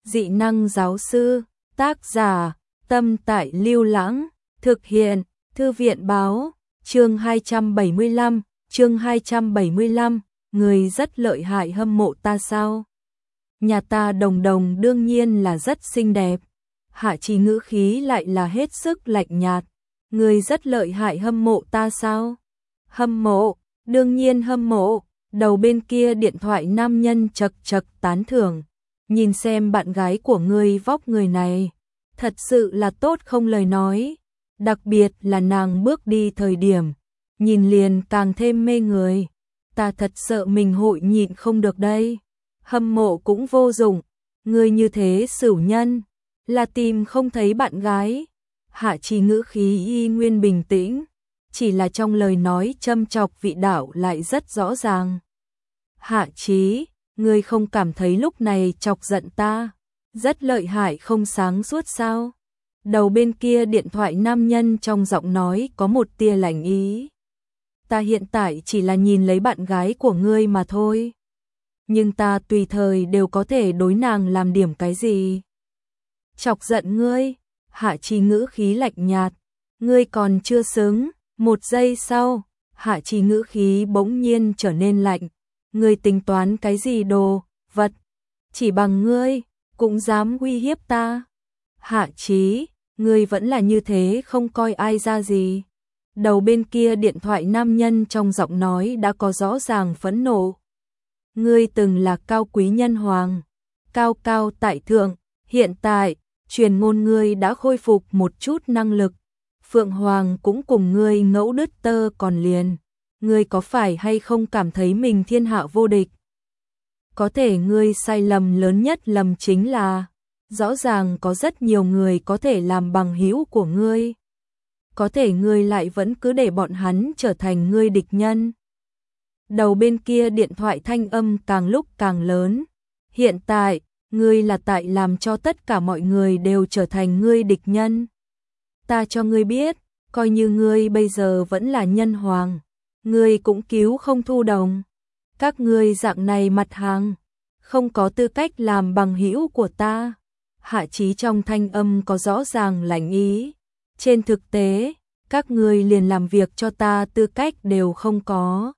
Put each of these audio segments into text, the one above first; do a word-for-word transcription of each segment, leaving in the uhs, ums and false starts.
Dị năng giáo sư, tác giả, Tâm Tại Lưu Lãng, thực hiện, Thư viện báo, chương hai trăm bảy mươi lăm, chương hai trăm bảy mươi lăm, người rất lợi hại hâm mộ ta sao? Nhà ta Đồng Đồng đương nhiên là rất xinh đẹp. Hạ Trì ngữ khí lại là hết sức lạnh nhạt. Người rất lợi hại hâm mộ ta sao? Hâm mộ, đương nhiên hâm mộ. Đầu bên kia điện thoại nam nhân chật chật tán thưởng. Nhìn xem bạn gái của ngươi vóc người này, thật sự là tốt không lời nói. Đặc biệt là nàng bước đi thời điểm, nhìn liền càng thêm mê người. Ta thật sợ mình hội nhịn không được đây. Hâm mộ cũng vô dụng, ngươi như thế xửu nhân, là tìm không thấy bạn gái. Hạ Trì ngữ khí y nguyên bình tĩnh, chỉ là trong lời nói châm chọc vị đạo lại rất rõ ràng. Hạ Trì, ngươi không cảm thấy lúc này chọc giận ta, rất lợi hại không sáng suốt sao? Đầu bên kia điện thoại nam nhân trong giọng nói có một tia lạnh ý. Ta hiện tại chỉ là nhìn lấy bạn gái của ngươi mà thôi. Nhưng ta tùy thời đều có thể đối nàng làm điểm cái gì. Chọc giận ngươi, Hạ Trì ngữ khí lạnh nhạt. Ngươi còn chưa xứng, một giây sau, Hạ Trì ngữ khí bỗng nhiên trở nên lạnh. Ngươi tính toán cái gì đồ, vật, chỉ bằng ngươi, cũng dám uy hiếp ta. Hạ Trì, ngươi vẫn là như thế không coi ai ra gì. Đầu bên kia điện thoại nam nhân trong giọng nói đã có rõ ràng phẫn nộ. Ngươi từng là cao quý nhân hoàng, cao cao tại thượng, hiện tại, truyền ngôn ngươi đã khôi phục một chút năng lực. Phượng Hoàng cũng cùng ngươi ngẫu đứt tơ còn liền. Ngươi có phải hay không cảm thấy mình thiên hạ vô địch? Có thể ngươi sai lầm lớn nhất lầm chính là, rõ ràng có rất nhiều người có thể làm bằng hữu của ngươi. Có thể ngươi lại vẫn cứ để bọn hắn trở thành ngươi địch nhân. Đầu bên kia điện thoại thanh âm càng lúc càng lớn. Hiện tại, ngươi là tại làm cho tất cả mọi người đều trở thành ngươi địch nhân. Ta cho ngươi biết, coi như ngươi bây giờ vẫn là nhân hoàng, ngươi cũng cứu không Thu Đồng. Các ngươi dạng này mặt hàng, không có tư cách làm bằng hữu của ta. Hạ Trì trong thanh âm có rõ ràng lạnh ý. Trên thực tế, các ngươi liền làm việc cho ta tư cách đều không có.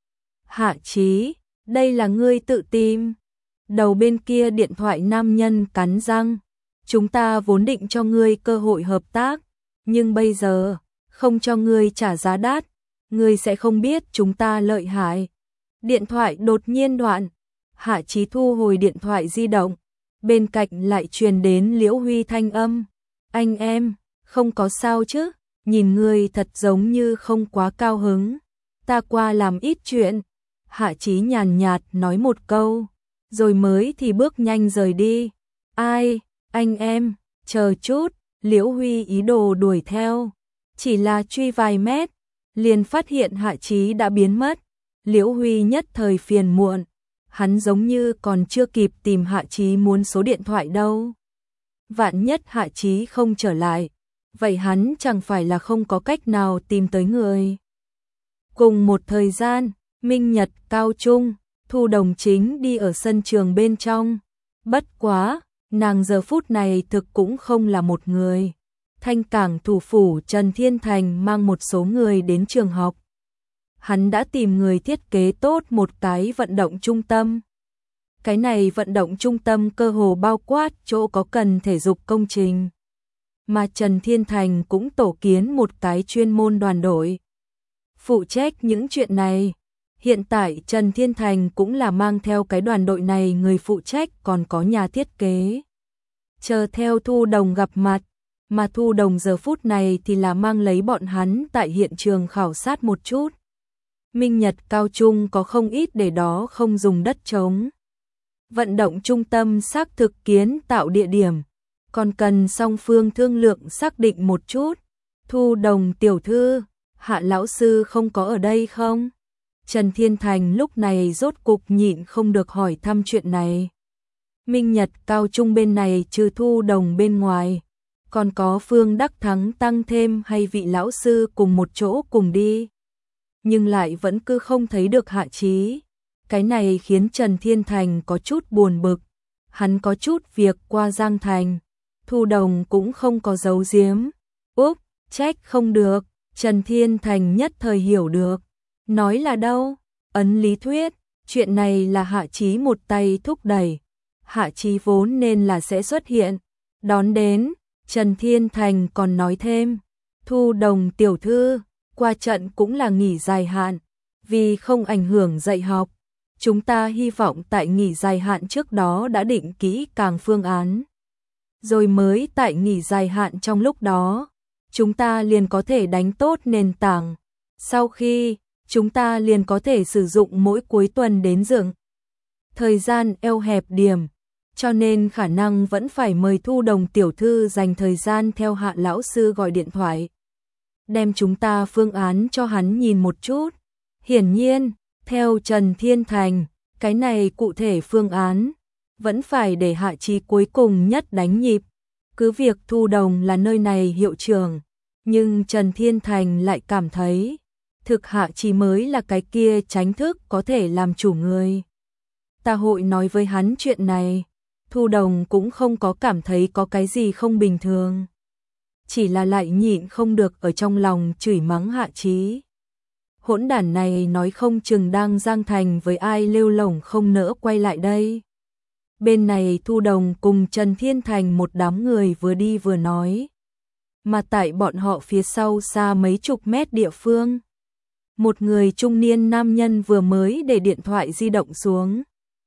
Hạ Trì, đây là ngươi tự tìm. Đầu bên kia điện thoại nam nhân cắn răng. Chúng ta vốn định cho ngươi cơ hội hợp tác, nhưng bây giờ, không cho ngươi trả giá đắt, ngươi sẽ không biết chúng ta lợi hại. Điện thoại đột nhiên đoạn. Hạ Trì thu hồi điện thoại di động. Bên cạnh lại truyền đến Liễu Huy thanh âm. Anh em, không có sao chứ, nhìn ngươi thật giống như không quá cao hứng. Ta qua làm ít chuyện. Hạ Trì nhàn nhạt nói một câu, rồi mới thì bước nhanh rời đi. Ai, anh em, chờ chút, Liễu Huy ý đồ đuổi theo. Chỉ là truy vài mét, liền phát hiện Hạ Trì đã biến mất. Liễu Huy nhất thời phiền muộn. Hắn giống như còn chưa kịp tìm Hạ Trì muốn số điện thoại đâu. Vạn nhất Hạ Trì không trở lại, vậy hắn chẳng phải là không có cách nào tìm tới người. Cùng một thời gian, Minh Nhật, Cao Trung, Thu Đồng chính đi ở sân trường bên trong. Bất quá, nàng giờ phút này thực cũng không là một người. Thanh Cảng thủ phủ Trần Thiên Thành mang một số người đến trường học. Hắn đã tìm người thiết kế tốt một cái vận động trung tâm. Cái này vận động trung tâm cơ hồ bao quát chỗ có cần thể dục công trình. Mà Trần Thiên Thành cũng tổ kiến một cái chuyên môn đoàn đội. Phụ trách những chuyện này. Hiện tại Trần Thiên Thành cũng là mang theo cái đoàn đội này người phụ trách còn có nhà thiết kế. Chờ theo Thu Đồng gặp mặt. Mà Thu Đồng giờ phút này thì là mang lấy bọn hắn tại hiện trường khảo sát một chút. Minh Nhật Cao Trung có không ít để đó không dùng đất trống. Vận động trung tâm xác thực kiến tạo địa điểm, còn cần song phương thương lượng xác định một chút. Thu Đồng tiểu thư, Hạ lão sư không có ở đây không? Trần Thiên Thành lúc này rốt cục nhịn không được hỏi thăm chuyện này. Minh Nhật Cao Trung bên này trừ Thu Đồng bên ngoài, còn có Phương Đắc Thắng tăng thêm hay vị lão sư cùng một chỗ cùng đi. Nhưng lại vẫn cứ không thấy được Hạ Trì. Cái này khiến Trần Thiên Thành có chút buồn bực. hắn có chút việc qua Giang Thành. Thu Đồng cũng không có giấu giếm. Úp, trách không được, Trần Thiên Thành nhất thời hiểu được. Nói là đâu? Ấn lý thuyết, chuyện này là Hạ Chí một tay thúc đẩy. Hạ Chí vốn nên là sẽ xuất hiện. Đón đến, Trần Thiên Thành còn nói thêm. Thu Đồng tiểu thư, qua trận cũng là nghỉ dài hạn. Vì không ảnh hưởng dạy học, chúng ta hy vọng tại nghỉ dài hạn trước đó đã định kỹ càng phương án. Rồi mới tại nghỉ dài hạn trong lúc đó, chúng ta liền có thể đánh tốt nền tảng. Sau khi, chúng ta liền có thể sử dụng mỗi cuối tuần đến dựng. Thời gian eo hẹp điểm, cho nên khả năng vẫn phải mời Thu Đồng tiểu thư dành thời gian theo Hạ lão sư gọi điện thoại. Đem chúng ta phương án cho hắn nhìn một chút. Hiển nhiên, theo Trần Thiên Thành, cái này cụ thể phương án, vẫn phải để Hạ Chí cuối cùng nhất đánh nhịp. Cứ việc Thu Đồng là nơi này hiệu trưởng, nhưng Trần Thiên Thành lại cảm thấy, thực Hạ Chí mới là cái kia tránh thức có thể làm chủ người. Ta hội nói với hắn chuyện này, Thu Đồng cũng không có cảm thấy có cái gì không bình thường. Chỉ là lại nhịn không được ở trong lòng chửi mắng Hạ Chí. Hỗn đản này nói không chừng đang Giang Thành với ai lêu lổng không nỡ quay lại đây. Bên này Thu Đồng cùng Trần Thiên Thành một đám người vừa đi vừa nói. Mà tại bọn họ phía sau xa mấy chục mét địa phương. Một người trung niên nam nhân vừa mới để điện thoại di động xuống.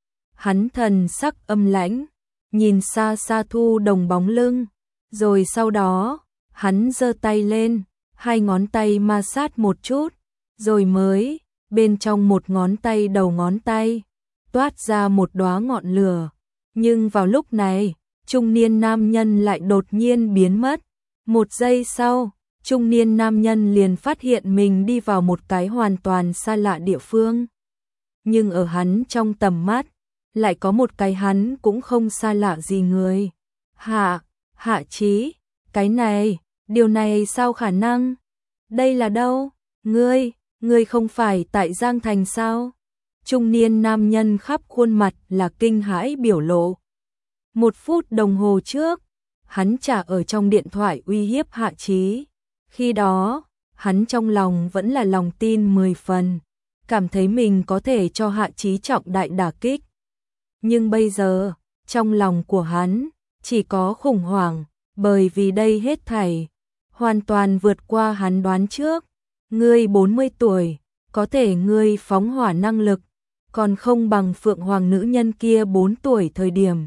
Hắn thần sắc âm lãnh, nhìn xa xa Thu Đồng bóng lưng. Rồi sau đó, hắn giơ tay lên, hai ngón tay ma sát một chút. Rồi mới, bên trong một ngón tay đầu ngón tay, toát ra một đóa ngọn lửa. Nhưng vào lúc này, trung niên nam nhân lại đột nhiên biến mất. Một giây sau, trung niên nam nhân liền phát hiện mình đi vào một cái hoàn toàn xa lạ địa phương. Nhưng ở hắn trong tầm mắt, lại có một cái hắn cũng không xa lạ gì người. Hạ, Hạ Chí, cái này, điều này sao khả năng? Đây là đâu? Ngươi, ngươi không phải tại Giang Thành sao? Trung niên nam nhân khắp khuôn mặt là kinh hãi biểu lộ. Một phút đồng hồ trước, hắn chả ở trong điện thoại uy hiếp Hạ Chí. Khi đó, hắn trong lòng vẫn là lòng tin mười phần, cảm thấy mình có thể cho Hạ Chí trọng đại đả kích. Nhưng bây giờ, trong lòng của hắn, chỉ có khủng hoảng, bởi vì đây hết thảy, hoàn toàn vượt qua hắn đoán trước. Ngươi bốn mươi tuổi, có thể ngươi phóng hỏa năng lực, còn không bằng Phượng Hoàng nữ nhân kia bốn tuổi thời điểm.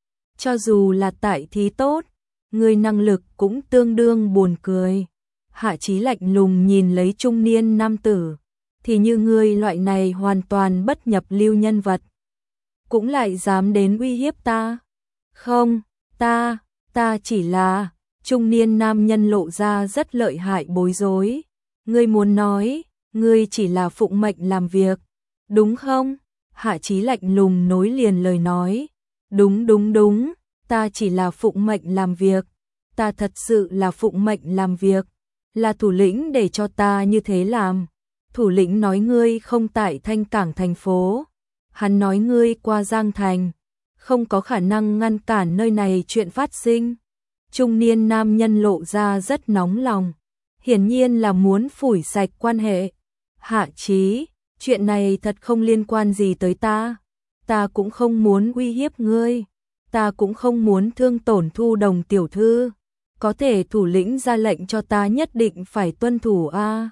Cho dù là tại thí tốt, ngươi năng lực cũng tương đương buồn cười. Hạ Chí lạnh lùng nhìn lấy trung niên nam tử, thì như ngươi loại này hoàn toàn bất nhập lưu nhân vật, cũng lại dám đến uy hiếp ta. Không, ta, ta chỉ là, trung niên nam nhân lộ ra rất lợi hại bối rối. Ngươi muốn nói, ngươi chỉ là phụng mệnh làm việc, đúng không? Hạ Chí lạnh lùng nối liền lời nói. Đúng đúng đúng, ta chỉ là phụng mệnh làm việc, ta thật sự là phụng mệnh làm việc, là thủ lĩnh để cho ta như thế làm. Thủ lĩnh nói ngươi không tại Thanh Cảng thành phố, hắn nói ngươi qua Giang Thành, không có khả năng ngăn cản nơi này chuyện phát sinh. Trung niên nam nhân lộ ra rất nóng lòng, hiển nhiên là muốn phủi sạch quan hệ. Hạ Chí, chuyện này thật không liên quan gì tới ta, ta cũng không muốn uy hiếp ngươi, ta cũng không muốn thương tổn Thu Đồng tiểu thư, có thể thủ lĩnh ra lệnh cho ta nhất định phải tuân thủ a. À.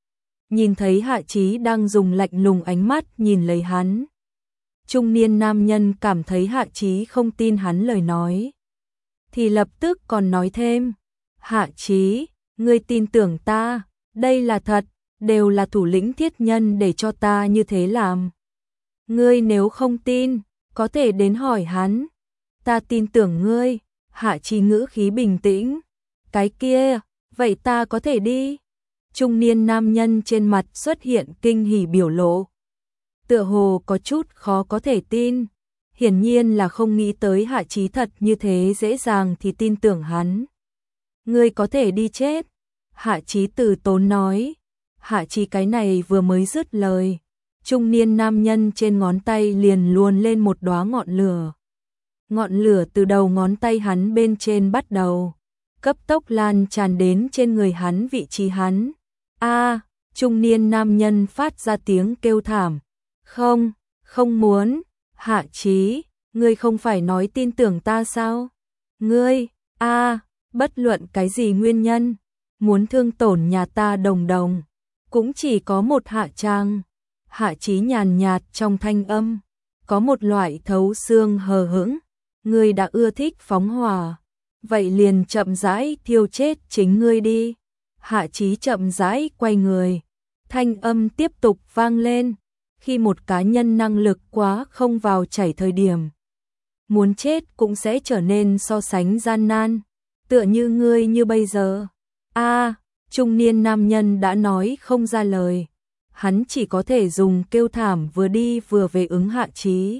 Nhìn thấy Hạ Chí đang dùng lạnh lùng ánh mắt nhìn lấy hắn, trung niên nam nhân cảm thấy Hạ Chí không tin hắn lời nói, thì lập tức còn nói thêm, Hạ Chí, ngươi tin tưởng ta, đây là thật, đều là thủ lĩnh thiết nhân để cho ta như thế làm. Ngươi nếu không tin, có thể đến hỏi hắn. Ta tin tưởng ngươi. Hạ Chí ngữ khí bình tĩnh. Cái kia, vậy ta có thể đi. Trung niên nam nhân trên mặt xuất hiện kinh hỉ biểu lộ. Tựa hồ có chút khó có thể tin. Hiển nhiên là không nghĩ tới Hạ Chí thật như thế dễ dàng thì tin tưởng hắn. Ngươi có thể đi chết. Hạ Chí từ tốn nói. Hạ Chí cái này vừa mới dứt lời, trung niên nam nhân trên ngón tay liền luồn lên một đóa ngọn lửa. ngọn lửa từ đầu ngón tay hắn bên trên bắt đầu cấp tốc lan tràn đến trên người hắn, vị trí hắn. A, trung niên nam nhân phát ra tiếng kêu thảm. Không, không muốn, Hạ Chí, ngươi không phải nói tin tưởng ta sao? Ngươi, a, bất luận cái gì nguyên nhân, muốn thương tổn nhà ta Đồng Đồng, cũng chỉ có một hạ trang. Hạ Chí nhàn nhạt trong thanh âm, có một loại thấu xương hờ hững. Ngươi đã ưa thích phóng hỏa, vậy liền chậm rãi thiêu chết chính ngươi đi. Hạ Chí chậm rãi quay người, thanh âm tiếp tục vang lên. Khi một cá nhân năng lực quá không vào chảy thời điểm, muốn chết cũng sẽ trở nên so sánh gian nan, tựa như ngươi như bây giờ. A, trung niên nam nhân đã nói không ra lời, hắn chỉ có thể dùng kêu thảm vừa đi vừa về ứng Hạ Chí.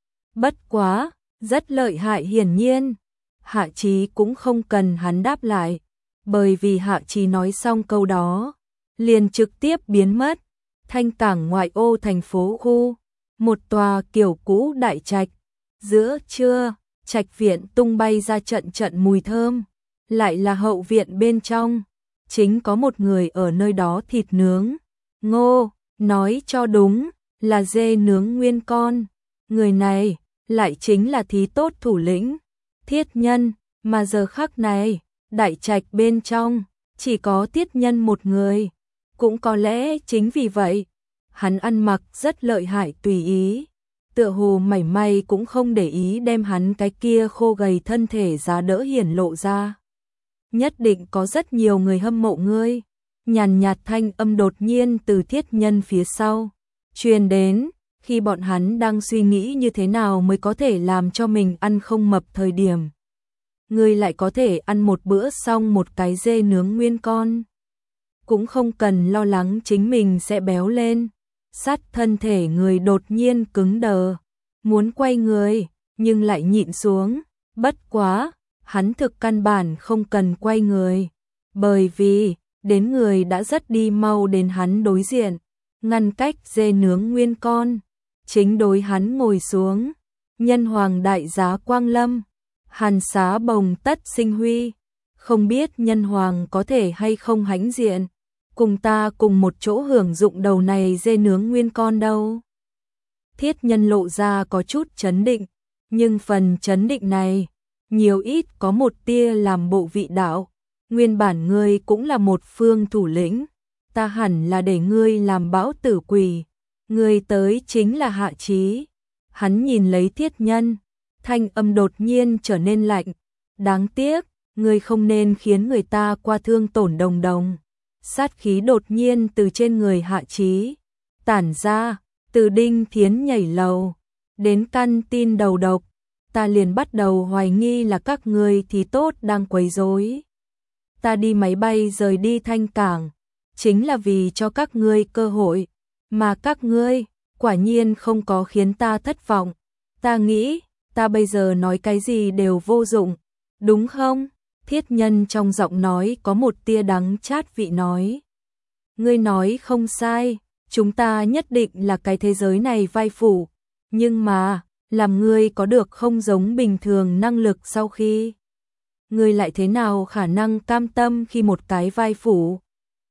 Bất quá, rất lợi hại hiển nhiên, Hạ Chí cũng không cần hắn đáp lại, bởi vì Hạ Chí nói xong câu đó, liền trực tiếp biến mất. Thanh Cảng ngoại ô thành phố khu, một tòa kiểu cũ đại trạch, giữa trưa, trạch viện tung bay ra trận trận mùi thơm, lại là hậu viện bên trong, chính có một người ở nơi đó thịt nướng. Ngô, nói cho đúng, là dê nướng nguyên con. Người này lại chính là thí tốt thủ lĩnh Thiết Nhân, mà giờ khắc này, đại trạch bên trong chỉ có Thiết Nhân một người. Cũng có lẽ chính vì vậy, hắn ăn mặc rất lợi hại tùy ý, tựa hồ mảy may cũng không để ý đem hắn cái kia khô gầy thân thể giá đỡ hiển lộ ra. Nhất định có rất nhiều người hâm mộ ngươi. Nhàn nhạt thanh âm đột nhiên từ Thiết Nhân phía sau truyền đến, khi bọn hắn đang suy nghĩ như thế nào mới có thể làm cho mình ăn không mập thời điểm. Ngươi lại có thể ăn một bữa xong một cái dê nướng nguyên con. Cũng không cần lo lắng chính mình sẽ béo lên. Sát thân thể người đột nhiên cứng đờ, muốn quay người, nhưng lại nhịn xuống. Bất quá, hắn thực căn bản không cần quay người, bởi vì, đến người đã rất đi mau đến hắn đối diện, ngăn cách dê nướng nguyên con, chính đối hắn ngồi xuống. Nhân hoàng đại giá quang lâm, hàn xá bồng tất sinh huy, không biết nhân hoàng có thể hay không hãnh diện, cùng ta cùng một chỗ hưởng dụng đầu này dê nướng nguyên con đâu. Thiết Nhân lộ ra có chút chấn định, nhưng phần chấn định này, nhiều ít có một tia làm bộ vị đạo. Nguyên bản ngươi cũng là một phương thủ lĩnh, ta hẳn là để ngươi làm bão tử quỷ, ngươi tới chính là Hạ Chí. Hắn nhìn lấy Thiết Nhân, thanh âm đột nhiên trở nên lạnh. Đáng tiếc, ngươi không nên khiến người ta qua thương tổn Đồng Đồng. Sát khí đột nhiên từ trên người Hạ Chí tản ra, từ Đinh Thiến nhảy lầu đến căn tin đầu độc, ta liền bắt đầu hoài nghi là các ngươi thì tốt đang quấy rối. Ta đi máy bay rời đi Thanh Cảng, chính là vì cho các ngươi cơ hội, mà các ngươi quả nhiên không có khiến ta thất vọng. Ta nghĩ, ta bây giờ nói cái gì đều vô dụng, đúng không? Thiết Nhân trong giọng nói có một tia đắng chát vị nói. Ngươi nói không sai, chúng ta nhất định là cái thế giới này vai phụ, nhưng mà, làm ngươi có được không giống bình thường năng lực sau khi. Ngươi lại thế nào khả năng cam tâm khi một cái vai phụ?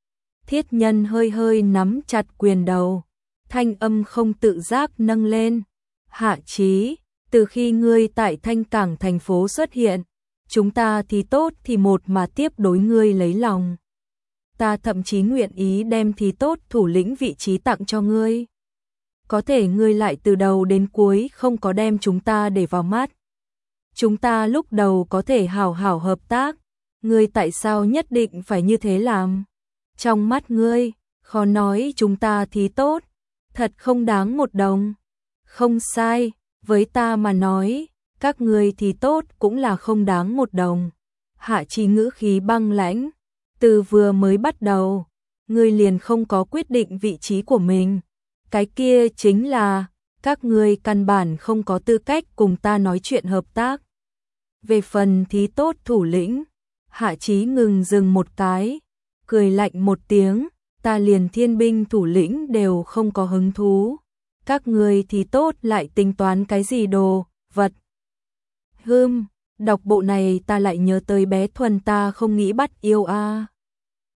Thiết Nhân hơi hơi nắm chặt quyền đầu, thanh âm không tự giác nâng lên. Hạ Chí, từ khi ngươi tại Thanh Cảng thành phố xuất hiện, chúng ta thì tốt thì một mà tiếp đối ngươi lấy lòng. Ta thậm chí nguyện ý đem thì tốt thủ lĩnh vị trí tặng cho ngươi. Có thể ngươi lại từ đầu đến cuối không có đem chúng ta để vào mắt. Chúng ta lúc đầu có thể hảo hảo hợp tác, ngươi tại sao nhất định phải như thế làm? Trong mắt ngươi, khó nói chúng ta thì tốt, thật không đáng một đồng. Không sai, với ta mà nói, các ngươi thì tốt cũng là không đáng một đồng. Hạ Chí ngữ khí băng lãnh, từ vừa mới bắt đầu, ngươi liền không có quyết định vị trí của mình. Cái kia chính là, các ngươi căn bản không có tư cách cùng ta nói chuyện hợp tác. Về phần thí tốt thủ lĩnh, Hạ Chí ngừng dừng một cái, cười lạnh một tiếng, ta liền thiên binh thủ lĩnh đều không có hứng thú. Các ngươi thì tốt lại tính toán cái gì đồ, vật. Hưm, đọc bộ này ta lại nhớ tới bé Thuần ta không nghĩ bắt yêu a.